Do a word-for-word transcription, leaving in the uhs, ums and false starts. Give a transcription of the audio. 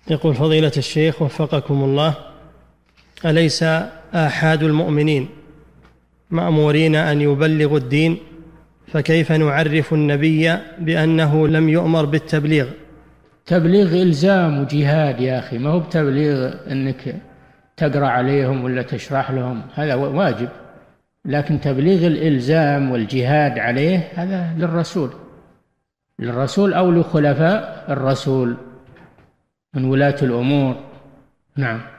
يقول فضيلة الشيخ وفقكم الله، أليس آحاد المؤمنين مأمورين أن يبلغوا الدين؟ فكيف نعرف النبي بأنه لم يؤمر بالتبليغ؟ تبليغ إلزام وجهاد يا أخي، ما هو بتبليغ أنك تقرأ عليهم ولا تشرح لهم، هذا واجب. لكن تبليغ الإلزام والجهاد عليه هذا للرسول للرسول أو لخلفاء الرسول من ولاة الأمور. نعم.